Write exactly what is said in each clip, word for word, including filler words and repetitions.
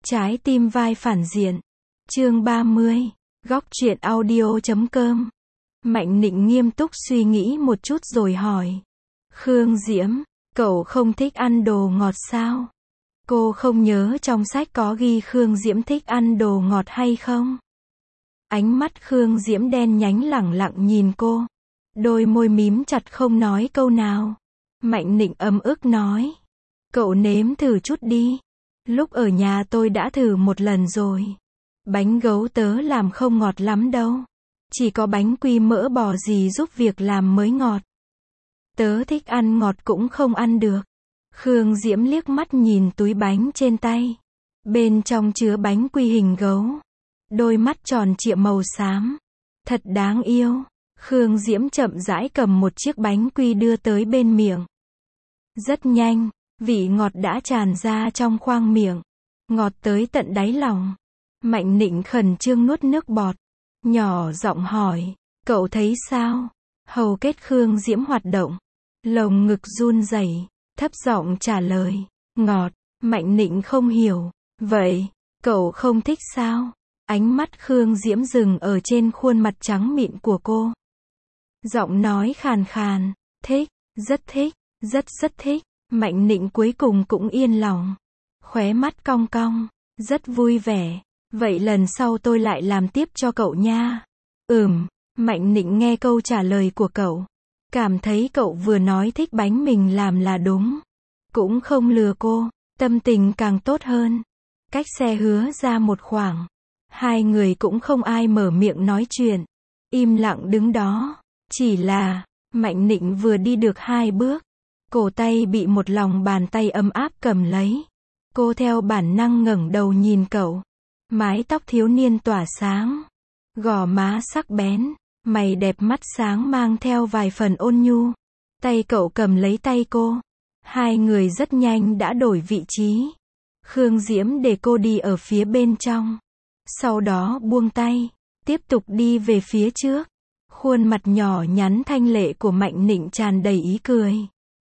Trái tim vai phản diện. Chương ba mươi. Góc truyện audio chấm com. Mạnh Nịnh nghiêm túc suy nghĩ một chút rồi hỏi. Khương Diễm, cậu không thích ăn đồ ngọt sao? Cô không nhớ trong sách có ghi Khương Diễm thích ăn đồ ngọt hay không? Ánh mắt Khương Diễm đen nhánh lẳng lặng nhìn cô. Đôi môi mím chặt không nói câu nào. Mạnh Nịnh ấm ức nói. Cậu nếm thử chút đi. Lúc ở nhà tôi đã thử một lần rồi. Bánh gấu tớ làm không ngọt lắm đâu. Chỉ có bánh quy mỡ bò gì giúp việc làm mới ngọt. Tớ thích ăn ngọt cũng không ăn được. Khương Diễm liếc mắt nhìn túi bánh trên tay. Bên trong chứa bánh quy hình gấu. Đôi mắt tròn trịa màu xám. Thật đáng yêu. Khương Diễm chậm rãi cầm một chiếc bánh quy đưa tới bên miệng. Rất nhanh, vị ngọt đã tràn ra trong khoang miệng. Ngọt tới tận đáy lòng. Mạnh Nịnh khẩn trương nuốt nước bọt. Nhỏ giọng hỏi, cậu thấy sao? Hầu kết Khương Diễm hoạt động. Lồng ngực run rẩy, thấp giọng trả lời, ngọt. Mạnh Nịnh không hiểu, vậy, cậu không thích sao? Ánh mắt Khương Diễm dừng ở trên khuôn mặt trắng mịn của cô. Giọng nói khàn khàn, thích, rất thích, rất rất thích. Mạnh Nịnh cuối cùng cũng yên lòng. Khóe mắt cong cong, rất vui vẻ. Vậy lần sau tôi lại làm tiếp cho cậu nha. Ừm, Mạnh Nịnh nghe câu trả lời của cậu. Cảm thấy cậu vừa nói thích bánh mình làm là đúng. Cũng không lừa cô, tâm tình càng tốt hơn. Cách xe hứa ra một khoảng. Hai người cũng không ai mở miệng nói chuyện. Im lặng đứng đó. Chỉ là, Mạnh Nịnh vừa đi được hai bước. Cổ tay bị một lòng bàn tay ấm áp cầm lấy. Cô theo bản năng ngẩng đầu nhìn cậu. Mái tóc thiếu niên tỏa sáng. Gò má sắc bén. Mày đẹp mắt sáng mang theo vài phần ôn nhu. Tay cậu cầm lấy tay cô. Hai người rất nhanh đã đổi vị trí. Khương Diễm để cô đi ở phía bên trong. Sau đó buông tay. Tiếp tục đi về phía trước. Khuôn mặt nhỏ nhắn thanh lệ của Mạnh Nịnh tràn đầy ý cười.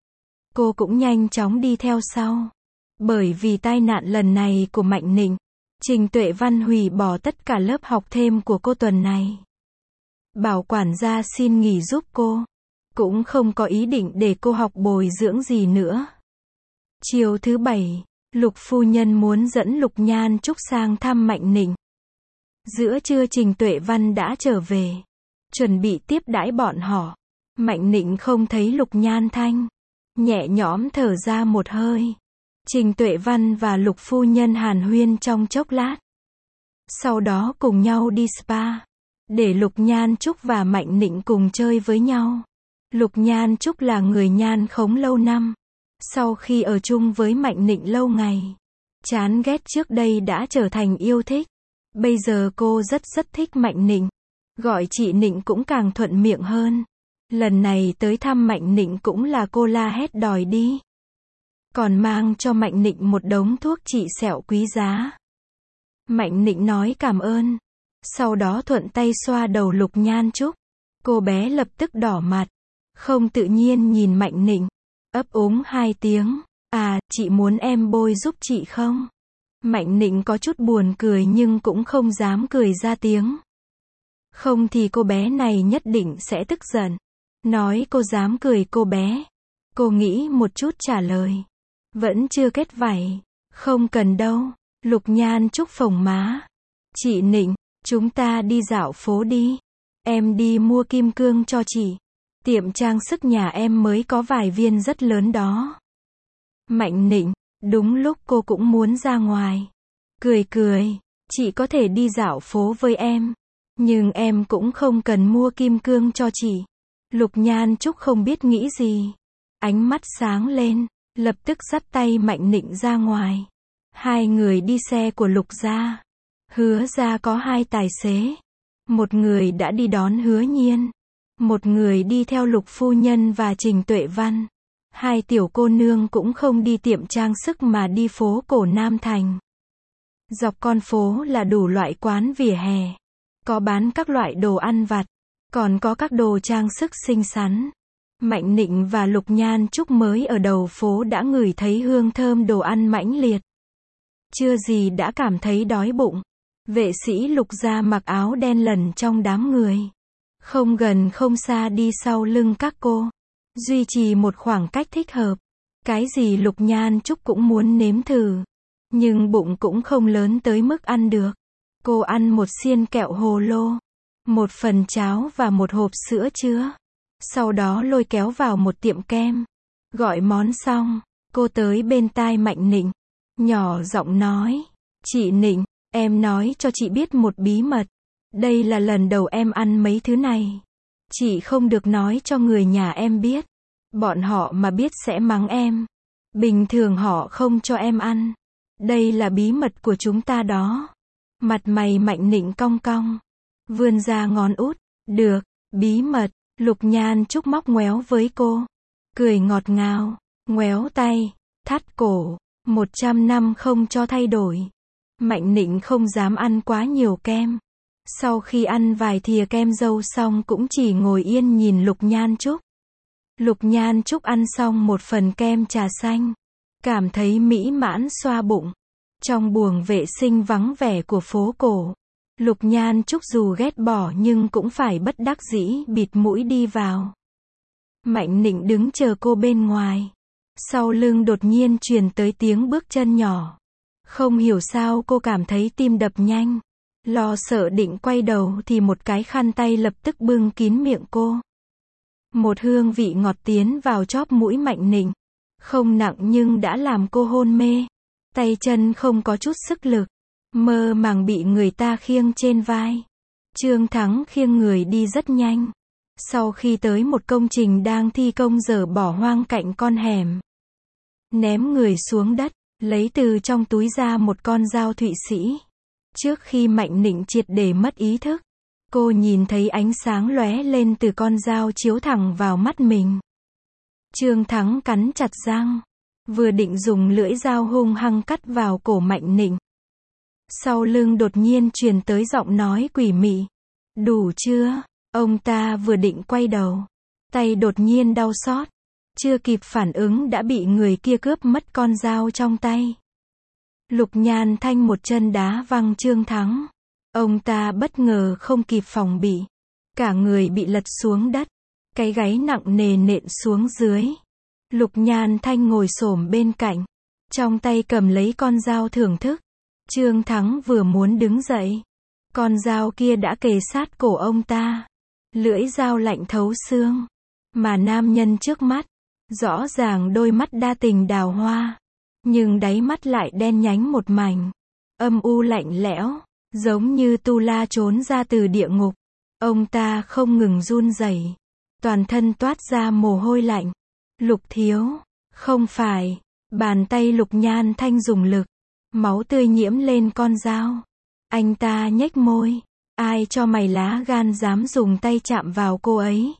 Cô cũng nhanh chóng đi theo sau. Bởi vì tai nạn lần này của Mạnh Nịnh, Trình Tuệ Văn hủy bỏ tất cả lớp học thêm của cô tuần này. Bảo quản gia xin nghỉ giúp cô. Cũng không có ý định để cô học bồi dưỡng gì nữa. Chiều thứ bảy, Lục phu nhân muốn dẫn Lục Nhan Trúc sang thăm Mạnh Nịnh. Giữa trưa Trình Tuệ Văn đã trở về. Chuẩn bị tiếp đãi bọn họ. Mạnh Nịnh không thấy Lục Nhan Thanh. Nhẹ nhõm thở ra một hơi. Trình Tuệ Văn và Lục phu nhân hàn huyên trong chốc lát. Sau đó cùng nhau đi spa. Để Lục Nhan Trúc và Mạnh Nịnh cùng chơi với nhau. Lục Nhan Trúc là người nhan khống lâu năm. Sau khi ở chung với Mạnh Nịnh lâu ngày, chán ghét trước đây đã trở thành yêu thích. Bây giờ cô rất rất thích Mạnh Nịnh. Gọi chị Nịnh cũng càng thuận miệng hơn. Lần này tới thăm Mạnh Nịnh cũng là cô la hét đòi đi. Còn mang cho Mạnh Nịnh một đống thuốc trị sẹo quý giá. Mạnh Nịnh nói cảm ơn. Sau đó thuận tay xoa đầu Lục Nhan Trúc. Cô bé lập tức đỏ mặt. Không tự nhiên nhìn Mạnh Nịnh. Ấp úng hai tiếng. À, chị muốn em bôi giúp chị không? Mạnh Nịnh có chút buồn cười nhưng cũng không dám cười ra tiếng. Không thì cô bé này nhất định sẽ tức giận. Nói cô dám cười cô bé. Cô nghĩ một chút trả lời. Vẫn chưa kết vảy. Không cần đâu. Lục Nhan Trúc phồng má. Chị Nịnh, chúng ta đi dạo phố đi. Em đi mua kim cương cho chị. Tiệm trang sức nhà em mới có vài viên rất lớn đó. Mạnh Nịnh, đúng lúc cô cũng muốn ra ngoài. Cười cười, chị có thể đi dạo phố với em. Nhưng em cũng không cần mua kim cương cho chị. Lục Nhan Trúc không biết nghĩ gì. Ánh mắt sáng lên, lập tức dắt tay Mạnh Nịnh ra ngoài. Hai người đi xe của Lục gia. Hứa gia có hai tài xế. Một người đã đi đón Hứa Nhiên. Một người đi theo Lục phu nhân và Trình Tuệ Văn. Hai tiểu cô nương cũng không đi tiệm trang sức mà đi phố cổ Nam Thành. Dọc con phố là đủ loại quán vỉa hè. Có bán các loại đồ ăn vặt. Còn có các đồ trang sức xinh xắn. Mạnh Nịnh và Lục Nhan Trúc mới ở đầu phố đã ngửi thấy hương thơm đồ ăn mãnh liệt. chưa gì đã cảm thấy đói bụng. Vệ sĩ Lục gia mặc áo đen lẩn trong đám người. Không gần không xa đi sau lưng các cô. Duy trì một khoảng cách thích hợp. Cái gì Lục Nhan Trúc cũng muốn nếm thử. Nhưng bụng cũng không lớn tới mức ăn được. Cô ăn một xiên kẹo hồ lô, một phần cháo và một hộp sữa chứa. Sau đó lôi kéo vào một tiệm kem. Gọi món xong, cô tới bên tai Mạnh Nịnh. Nhỏ giọng nói, chị Nịnh, em nói cho chị biết một bí mật. Đây là lần đầu em ăn mấy thứ này. Chị không được nói cho người nhà em biết. Bọn họ mà biết sẽ mắng em. Bình thường họ không cho em ăn. Đây là bí mật của chúng ta đó. Mặt mày Mạnh Nịnh cong cong. Vươn ra ngón út. Được, bí mật. Lục Nhan Trúc móc ngoéo với cô. Cười ngọt ngào. Ngoéo tay. Thắt cổ. Một trăm năm không cho thay đổi. Mạnh Nịnh không dám ăn quá nhiều kem. Sau khi ăn vài thìa kem dâu xong cũng chỉ ngồi yên nhìn Lục Nhan Trúc. Lục Nhan Trúc ăn xong một phần kem trà xanh. Cảm thấy mỹ mãn xoa bụng. Trong buồng vệ sinh vắng vẻ của phố cổ. Lục Nhan Trúc dù ghét bỏ nhưng cũng phải bất đắc dĩ bịt mũi đi vào. Mạnh Nịnh đứng chờ cô bên ngoài. Sau lưng đột nhiên truyền tới tiếng bước chân nhỏ. Không hiểu sao cô cảm thấy tim đập nhanh. Lo sợ định quay đầu thì một cái khăn tay lập tức bưng kín miệng cô. Một hương vị ngọt tiến vào chóp mũi Mạnh Nịnh. Không nặng nhưng đã làm cô hôn mê. Tay chân không có chút sức lực. Mơ màng bị người ta khiêng trên vai. Trương Thắng khiêng người đi rất nhanh. Sau khi tới một công trình đang thi công dở bỏ hoang cạnh con hẻm. Ném người xuống đất, lấy từ trong túi ra một con dao Thụy Sĩ. Trước khi Mạnh Nịnh triệt để mất ý thức, cô nhìn thấy ánh sáng lóe lên từ con dao chiếu thẳng vào mắt mình. Trương Thắng cắn chặt răng, vừa định dùng lưỡi dao hung hăng cắt vào cổ Mạnh Nịnh. Sau lưng đột nhiên truyền tới giọng nói quỷ mị. Đủ chưa? Ông ta vừa định quay đầu, tay đột nhiên đau xót. Chưa kịp phản ứng đã bị người kia cướp mất con dao trong tay. Lục Nhan Thanh một chân đá văng Trương Thắng. Ông ta bất ngờ không kịp phòng bị. Cả người bị lật xuống đất. Cái gáy nặng nề nện xuống dưới. Lục Nhan Thanh ngồi xổm bên cạnh. Trong tay cầm lấy con dao thưởng thức. Trương Thắng vừa muốn đứng dậy. Con dao kia đã kề sát cổ ông ta. Lưỡi dao lạnh thấu xương. Mà nam nhân trước mắt, rõ ràng đôi mắt đa tình đào hoa. Nhưng đáy mắt lại đen nhánh một mảnh. Âm u lạnh lẽo. Giống như tu la trốn ra từ địa ngục. Ông ta không ngừng run rẩy. Toàn thân toát ra mồ hôi lạnh. Lục thiếu. Không phải. Bàn tay Lục Nhan Thanh dùng lực. Máu tươi nhiễm lên con dao. Anh ta nhếch môi. Ai cho mày lá gan dám dùng tay chạm vào cô ấy?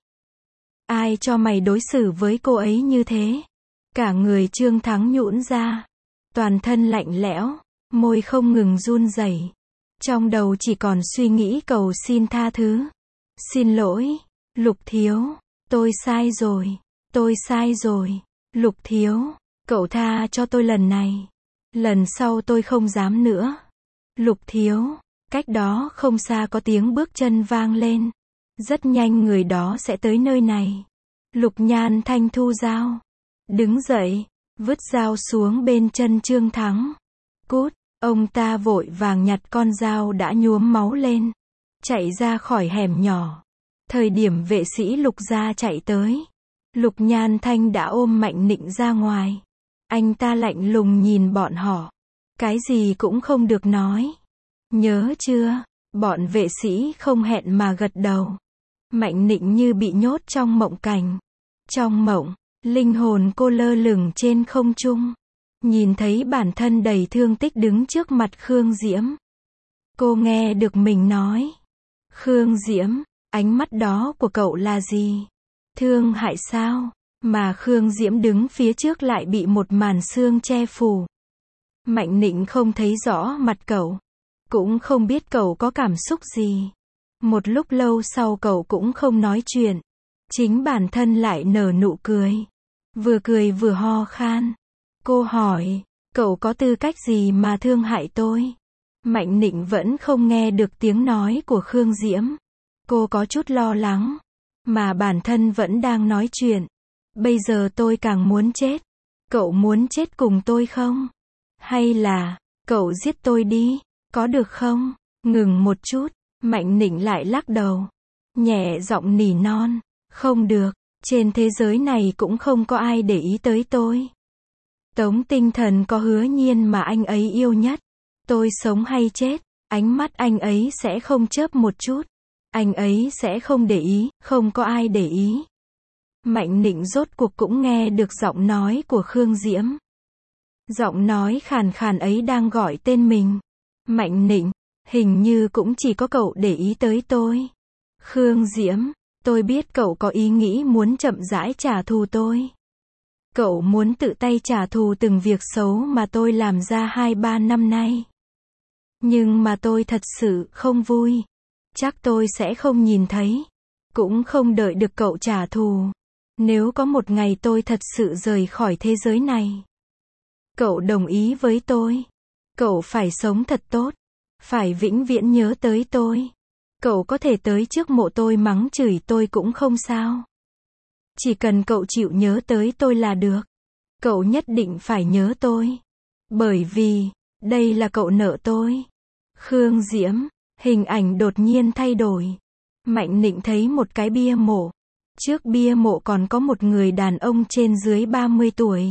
Ai cho mày đối xử với cô ấy như thế? Cả người Trương Thắng nhũn ra. Toàn thân lạnh lẽo. Môi không ngừng run rẩy. Trong đầu chỉ còn suy nghĩ cầu xin tha thứ. Xin lỗi. Lục thiếu. Tôi sai rồi. Tôi sai rồi. Lục thiếu. Cậu tha cho tôi lần này. Lần sau tôi không dám nữa. Lục thiếu. Cách đó không xa có tiếng bước chân vang lên. Rất nhanh người đó sẽ tới nơi này. Lục Nhan Thanh thu dao. Đứng dậy. Vứt dao xuống bên chân Trương Thắng. Cút. Ông ta vội vàng nhặt con dao đã nhuốm máu lên. Chạy ra khỏi hẻm nhỏ. Thời điểm vệ sĩ Lục gia chạy tới. Lục Nhan Thanh đã ôm Mạnh Nịnh ra ngoài. Anh ta lạnh lùng nhìn bọn họ. Cái gì cũng không được nói. Nhớ chưa? Bọn vệ sĩ không hẹn mà gật đầu. Mạnh Nịnh như bị nhốt trong mộng cảnh. Trong mộng, linh hồn cô lơ lửng trên không trung. Nhìn thấy bản thân đầy thương tích đứng trước mặt Khương Diễm. Cô nghe được mình nói. Khương Diễm, ánh mắt đó của cậu là gì? Thương hại sao? Mà Khương Diễm đứng phía trước lại bị một màn sương che phủ. Mạnh Nịnh không thấy rõ mặt cậu. Cũng không biết cậu có cảm xúc gì. Một lúc lâu sau cậu cũng không nói chuyện. Chính bản thân lại nở nụ cười. Vừa cười vừa ho khan. Cô hỏi, Cậu có tư cách gì mà thương hại tôi? Mạnh Nịnh vẫn không nghe được tiếng nói của Khương Diễm. Cô có chút lo lắng. Mà bản thân vẫn đang nói chuyện. Bây giờ tôi càng muốn chết. Cậu muốn chết cùng tôi không? Hay là, cậu giết tôi đi, có được không? Ngừng một chút, Mạnh Nịnh lại lắc đầu. Nhẹ giọng nỉ non. Không được, trên thế giới này cũng không có ai để ý tới tôi. Tống Tinh Thần có Hứa Nhiên mà anh ấy yêu nhất. Tôi sống hay chết, ánh mắt anh ấy sẽ không chớp một chút. Anh ấy sẽ không để ý, không có ai để ý. Mạnh Nịnh rốt cuộc cũng nghe được giọng nói của Khương Diễm. Giọng nói khàn khàn ấy đang gọi tên mình. Mạnh Nịnh, hình như cũng chỉ có cậu để ý tới tôi. Khương Diễm, tôi biết cậu có ý nghĩ muốn chậm rãi trả thù tôi. Cậu muốn tự tay trả thù từng việc xấu mà tôi làm ra hai ba năm nay. Nhưng mà tôi thật sự không vui. Chắc tôi sẽ không nhìn thấy. Cũng không đợi được cậu trả thù. Nếu có một ngày tôi thật sự rời khỏi thế giới này. Cậu đồng ý với tôi. Cậu phải sống thật tốt. Phải vĩnh viễn nhớ tới tôi. Cậu có thể tới trước mộ tôi mắng chửi tôi cũng không sao. Chỉ cần cậu chịu nhớ tới tôi là được. Cậu nhất định phải nhớ tôi. Bởi vì, đây là cậu nợ tôi. Khương Diễm, hình ảnh đột nhiên thay đổi. Mạnh Nịnh thấy một cái bia mộ. Trước bia mộ còn có một người đàn ông trên dưới ba mươi tuổi.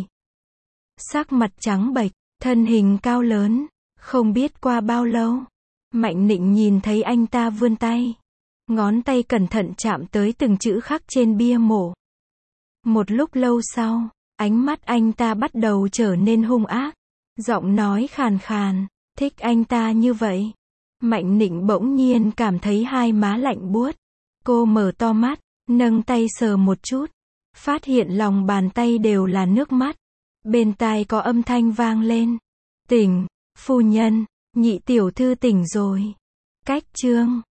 Sắc mặt trắng bệch, thân hình cao lớn. Không biết qua bao lâu. Mạnh Nịnh nhìn thấy anh ta vươn tay. Ngón tay cẩn thận chạm tới từng chữ khắc trên bia mộ. Một lúc lâu sau, ánh mắt anh ta bắt đầu trở nên hung ác. Giọng nói khàn khàn, thích anh ta như vậy. Mạnh Nịnh bỗng nhiên cảm thấy hai má lạnh buốt. Cô mở to mắt, nâng tay sờ một chút. Phát hiện lòng bàn tay đều là nước mắt. Bên tai có âm thanh vang lên. Tỉnh, phu nhân, nhị tiểu thư tỉnh rồi. Cách chương